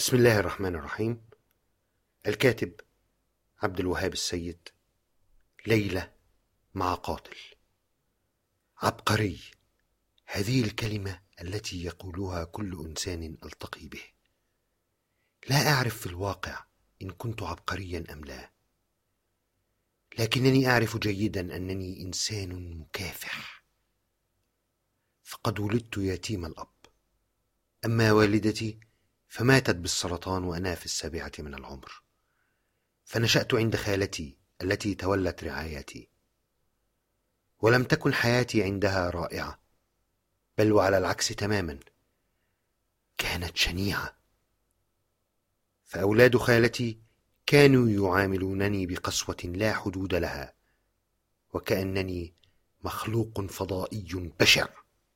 بسم الله الرحمن الرحيم. الكاتب عبد الوهاب السيد. ليلة مع قاتل. عبقري، هذه الكلمة التي يقولها كل إنسان ألتقي به. لا أعرف في الواقع إن كنت عبقريا أم لا، لكنني أعرف جيدا أنني إنسان مكافح. فقد ولدت يتيم الأب، أما والدتي فماتت بالسرطان وأنا في 7 من العمر، فنشأت عند خالتي التي تولت رعايتي، ولم تكن حياتي عندها رائعة، بل وعلى العكس تماما، كانت شنيعة. فأولاد خالتي كانوا يعاملونني بقسوة لا حدود لها، وكأنني مخلوق فضائي بشع.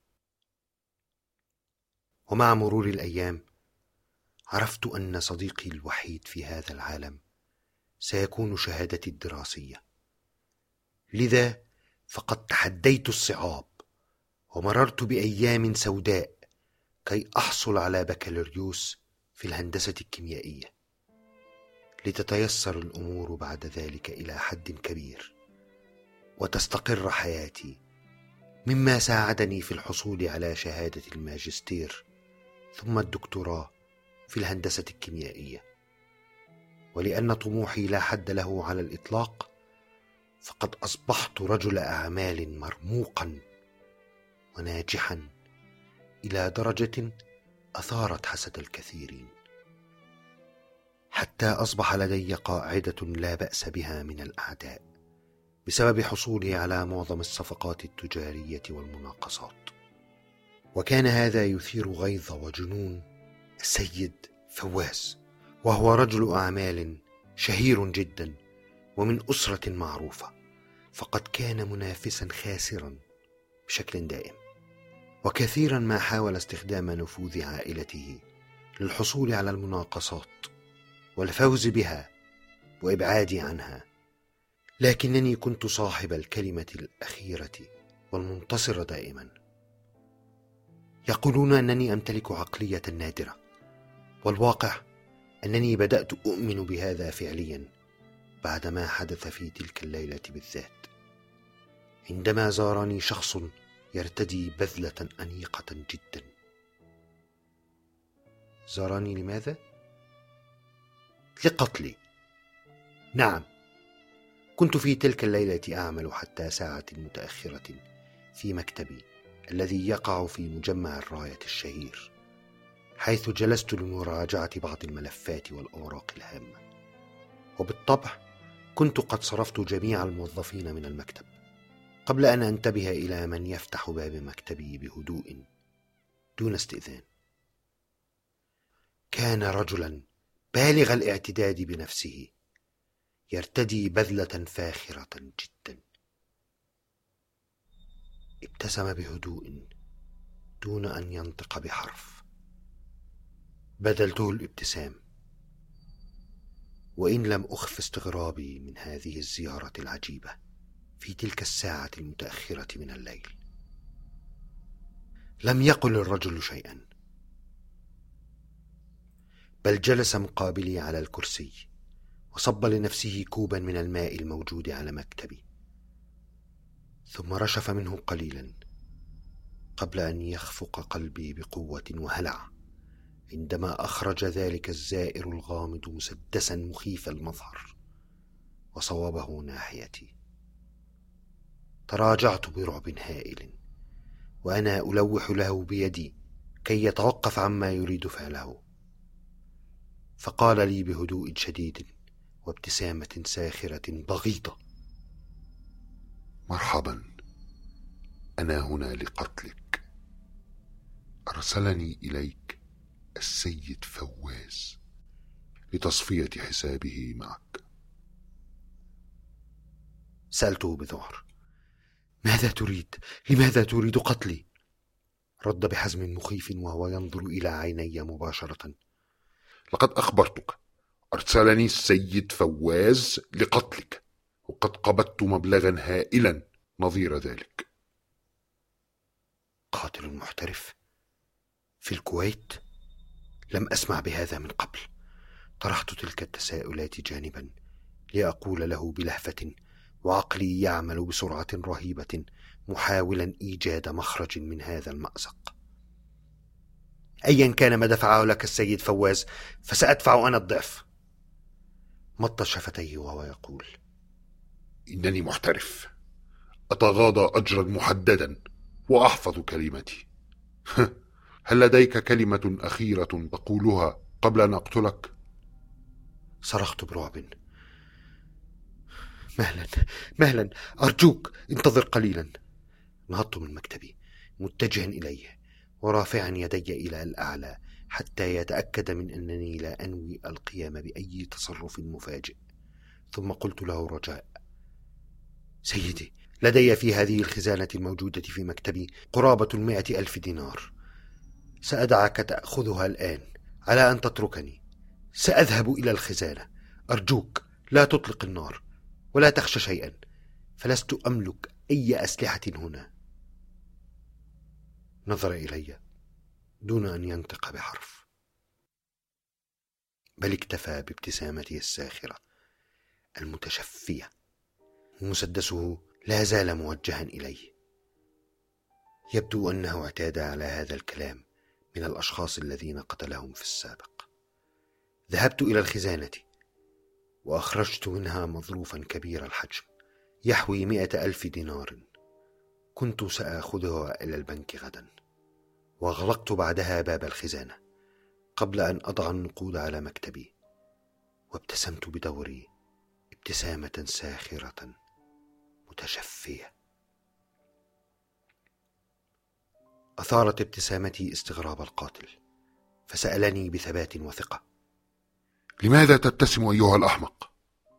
ومع مرور الأيام عرفت أن صديقي الوحيد في هذا العالم سيكون شهادتي الدراسية، لذا فقد تحديت الصعاب ومررت بأيام سوداء كي أحصل على بكالوريوس في الهندسة الكيميائية، لتتيسر الأمور بعد ذلك إلى حد كبير وتستقر حياتي، مما ساعدني في الحصول على شهادة الماجستير ثم الدكتوراه في الهندسة الكيميائية. ولأن طموحي لا حد له على الإطلاق، فقد أصبحت رجل أعمال مرموقا وناجحا إلى درجة أثارت حسد الكثيرين، حتى أصبح لدي قاعدة لا بأس بها من الأعداء بسبب حصولي على معظم الصفقات التجارية والمناقصات. وكان هذا يثير غيظ وجنون السيد فواز، وهو رجل أعمال شهير جدا ومن أسرة معروفة، فقد كان منافسا خاسرا بشكل دائم، وكثيرا ما حاول استخدام نفوذ عائلته للحصول على المناقصات والفوز بها وإبعادي عنها، لكنني كنت صاحب الكلمة الأخيرة والمنتصر دائما. يقولون أنني أمتلك عقلية نادرة، والواقع أنني بدأت أؤمن بهذا فعليا بعدما حدث في تلك الليلة بالذات، عندما زارني شخص يرتدي بذلة أنيقة جدا. زارني لماذا؟ لقتلي. نعم، كنت في تلك الليلة أعمل حتى ساعة متأخرة في مكتبي الذي يقع في مجمع الراية الشهير، حيث جلست لمراجعة بعض الملفات والأوراق الهامة. وبالطبع كنت قد صرفت جميع الموظفين من المكتب قبل أن أنتبه إلى من يفتح باب مكتبي بهدوء دون استئذان. كان رجلا بالغ الاعتداد بنفسه، يرتدي بذلة فاخرة جدا. ابتسم بهدوء دون أن ينطق بحرف. بدلته الابتسام، وإن لم أخف استغرابي من هذه الزيارة العجيبة في تلك الساعة المتأخرة من الليل. لم يقل الرجل شيئا، بل جلس مقابلي على الكرسي وصب لنفسه كوبا من الماء الموجود على مكتبي، ثم رشف منه قليلا قبل أن يخفق قلبي بقوة وهلع عندما أخرج ذلك الزائر الغامض مسدسا مخيف المظهر وصوبه ناحيتي. تراجعت برعب هائل وأنا ألوح له بيدي كي يتوقف عما يريد فعله، فقال لي بهدوء شديد وابتسامة ساخرة بغيضة: مرحبا، أنا هنا لقتلك. أرسلني إليك السيد فواز لتصفية حسابه معك. سألته بذعر: ماذا تريد؟ لماذا تريد قتلي؟ رد بحزم مخيف وهو ينظر إلى عيني مباشرة: لقد أخبرتك، أرسلني السيد فواز لقتلك، وقد قبضت مبلغا هائلا نظير ذلك. قاتل محترف في الكويت؟ لم أسمع بهذا من قبل. طرحت تلك التساؤلات جانبا لأقول له بلهفة، وعقلي يعمل بسرعة رهيبة محاولا إيجاد مخرج من هذا المأزق: أيا كان ما دفعه لك السيد فواز فسأدفع أنا الضعف. مط شفتيه وهو يقول: إنني محترف، أتغاضى أجرا محددا وأحفظ كلمتي. هل لديك كلمة أخيرة تقولها قبل أن أقتلك؟ صرخت برعب: مهلا أرجوك انتظر قليلا. نهضت من مكتبي متجها إليه ورافعا يدي إلى الأعلى حتى يتأكد من أنني لا أنوي القيام بأي تصرف مفاجئ. ثم قلت له رجاء: سيدي، لدي في هذه الخزانة الموجودة في مكتبي قرابة 100,000 دينار. سأدعك تأخذها الآن على أن تتركني. سأذهب إلى الخزانة. أرجوك لا تطلق النار ولا تخشى شيئا، فلست أملك أي أسلحة هنا. نظر إلي دون أن ينطق بحرف، بل اكتفى بابتسامته الساخرة المتشفية، ومسدسه لا زال موجها إليه. يبدو أنه اعتاد على هذا الكلام من الأشخاص الذين قتلهم في السابق. ذهبت إلى الخزانة وأخرجت منها مظروفا كبير الحجم يحوي 100,000 دينار. كنت سأخذها إلى البنك غدا. وأغلقت بعدها باب الخزانة قبل أن أضع النقود على مكتبي، وابتسمت بدوري ابتسامة ساخرة متشفية. أثارت ابتسامتي استغراب القاتل، فسألني بثبات وثقة: لماذا تبتسم أيها الأحمق؟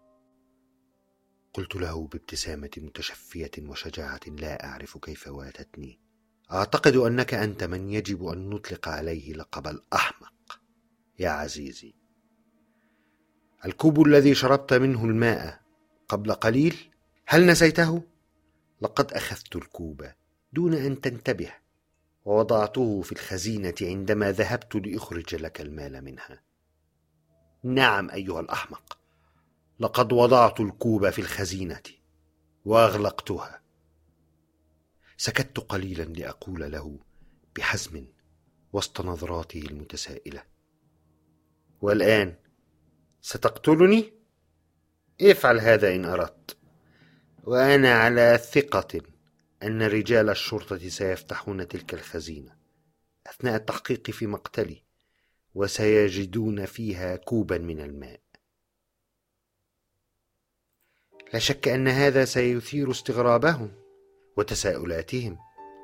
قلت له بابتسامة متشفية وشجاعة لا أعرف كيف واتتني: أعتقد أنك أنت من يجب أن نطلق عليه لقب الأحمق يا عزيزي. الكوب الذي شربت منه الماء قبل قليل، هل نسيته؟ لقد أخذت الكوب دون أن تنتبه ووضعته في الخزينة عندما ذهبت لأخرج لك المال منها. نعم أيها الأحمق، لقد وضعت الكوب في الخزينة وأغلقتها. سكت قليلا لأقول له بحزم وسط نظراته المتسائلة: والآن ستقتلني؟ افعل هذا إن أردت، وأنا على ثقة أن رجال الشرطة سيفتحون تلك الخزينة أثناء التحقيق في مقتلي، وسيجدون فيها كوبا من الماء. لا شك أن هذا سيثير استغرابهم وتساؤلاتهم.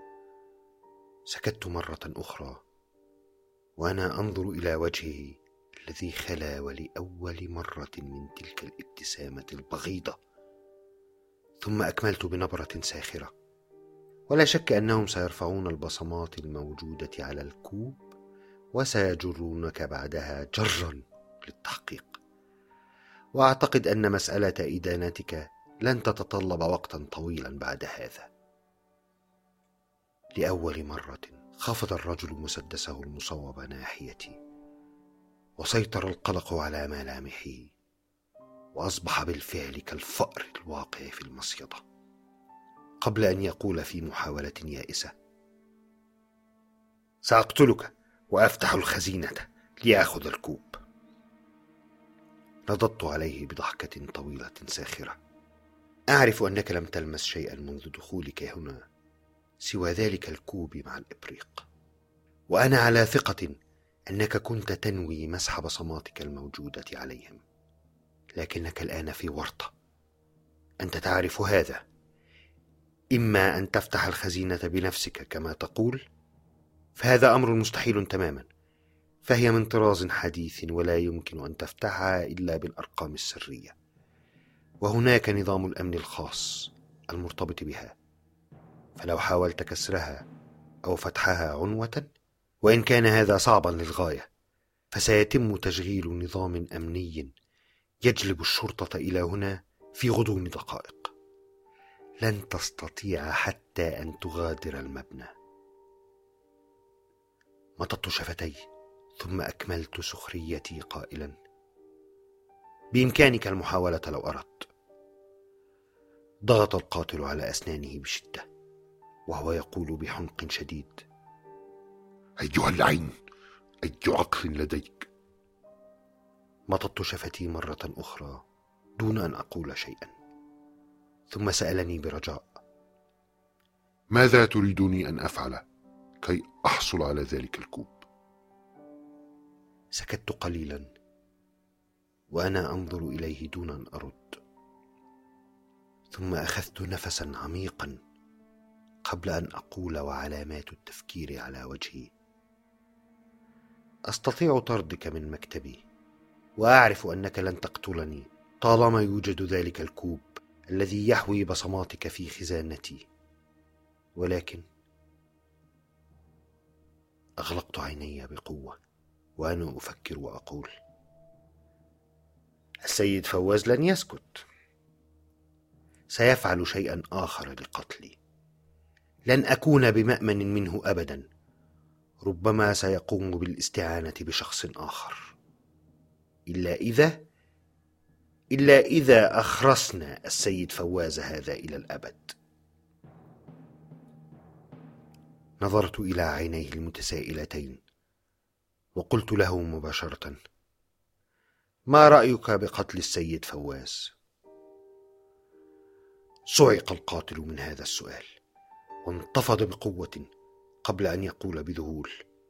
سكت مرة أخرى وأنا أنظر إلى وجهه الذي خلا ولأول مرة من تلك الابتسامة البغيضة. ثم أكملت بنبرة ساخرة: ولا شك أنهم سيرفعون البصمات الموجودة على الكوب وسيجرونك بعدها جرا للتحقيق. وأعتقد أن مسألة إدانتك لن تتطلب وقتا طويلا بعد هذا. لأول مرة خفض الرجل مسدسه المصوب ناحيتي، وسيطر القلق على ملامحه، وأصبح بالفعل كالفأر الواقع في المصيدة، قبل أن يقول في محاولة يائسة: سأقتلك وأفتح الخزينة لأخذ الكوب. نضضت عليه بضحكة طويلة ساخرة: أعرف أنك لم تلمس شيئا منذ دخولك هنا سوى ذلك الكوب مع الإبريق، وأنا على ثقة أنك كنت تنوي مسح بصماتك الموجودة عليهم، لكنك الآن في ورطة. أنت تعرف هذا: إما أن تفتح الخزينة بنفسك كما تقول، فهذا أمر مستحيل تماما، فهي من طراز حديث ولا يمكن أن تفتحها إلا بالأرقام السرية، وهناك نظام الأمن الخاص المرتبط بها، فلو حاولت كسرها أو فتحها عنوة، وإن كان هذا صعبا للغاية، فسيتم تشغيل نظام أمني يجلب الشرطة إلى هنا في غضون دقائق. لن تستطيع حتى أن تغادر المبنى. مططت شفتي ثم أكملت سخريتي قائلا: بإمكانك المحاولة لو أردت. ضغط القاتل على أسنانه بشدة وهو يقول بحنق شديد: أيها اللعين، أي عقل لديك؟ مططت شفتي مرة أخرى دون أن أقول شيئا، ثم سألني برجاء: ماذا تريدني أن أفعل كي أحصل على ذلك الكوب؟ سكت قليلا وأنا أنظر إليه دون أن أرد، ثم أخذت نفسا عميقا قبل أن أقول وعلامات التفكير على وجهي: أستطيع طردك من مكتبي، وأعرف أنك لن تقتلني طالما يوجد ذلك الكوب الذي يحوي بصماتك في خزانتي، ولكن أغلقت عيني بقوة وأنا أفكر وأقول: السيد فواز لن يسكت، سيفعل شيئا آخر لقتلي، لن أكون بمأمن منه أبدا، ربما سيقوم بالاستعانة بشخص آخر، إلا إذا أخرسنا السيد فواز هذا إلى الأبد. نظرت إلى عينيه المتسائلتين وقلت له مباشرة: ما رأيك بقتل السيد فواز؟ صعق القاتل من هذا السؤال وانتفض بقوة قبل أن يقول بذهول: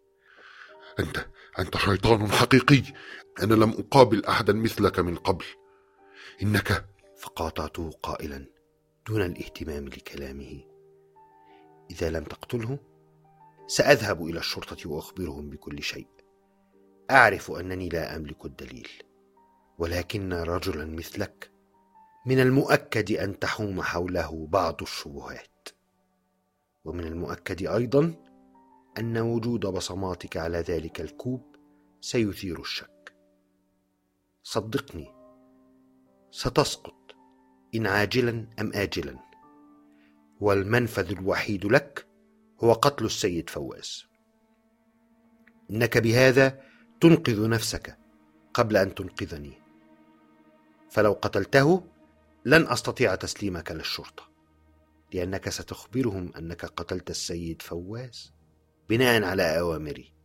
أنت شيطان حقيقي، أنا لم أقابل أحدا مثلك من قبل، إنك... فقاطعته قائلا دون الاهتمام لكلامه: إذا لم تقتله سأذهب إلى الشرطة وأخبرهم بكل شيء، أعرف أنني لا أملك الدليل، ولكن رجلا مثلك من المؤكد أن تحوم حوله بعض الشبهات، ومن المؤكد أيضا أن وجود بصماتك على ذلك الكوب سيثير الشك. صدقني، ستسقط إن عاجلا أم آجلا، والمنفذ الوحيد لك هو قتل السيد فواز. إنك بهذا تنقذ نفسك قبل أن تنقذني، فلو قتلته لن أستطيع تسليمك للشرطة، لأنك ستخبرهم أنك قتلت السيد فواز بناء على أوامري.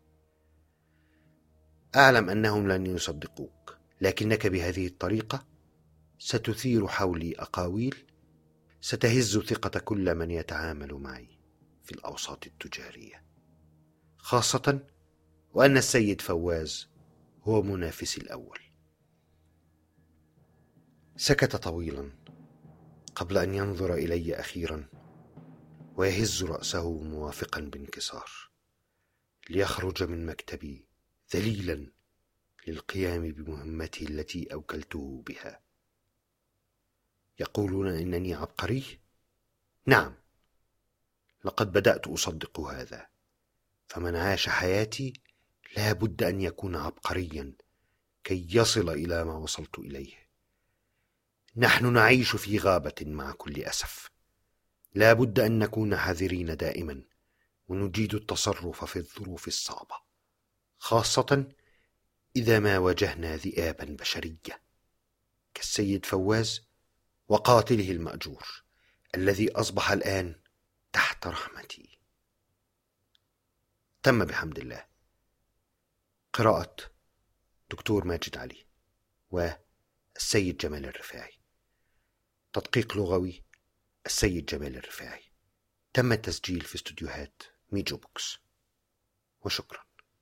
أعلم أنهم لن يصدقوك، لكنك بهذه الطريقة ستثير حولي أقاويل ستهز ثقة كل من يتعامل معي في الأوساط التجارية، خاصة وأن السيد فواز هو منافسي الأول. سكت طويلا قبل أن ينظر إلي أخيرا ويهز رأسه موافقا بانكسار، ليخرج من مكتبي ذليلا للقيام بمهمته التي أوكلته بها. يقولون إنني عبقري؟ نعم، لقد بدأت أصدق هذا، فمن عاش حياتي لا بد أن يكون عبقريا كي يصل إلى ما وصلت إليه. نحن نعيش في غابة مع كل أسف، لا بد أن نكون حذرين دائما ونجيد التصرف في الظروف الصعبة، خاصة إذا ما واجهنا ذئابا بشرية كالسيد فواز وقاتله المأجور الذي أصبح الآن تحت رحمتي. تم بحمد الله. قراءة دكتور ماجد علي والسيد جمال الرفاعي. تدقيق لغوي السيد جمال الرفاعي. تم التسجيل في استوديوهات ميجو بوكس. وشكرا.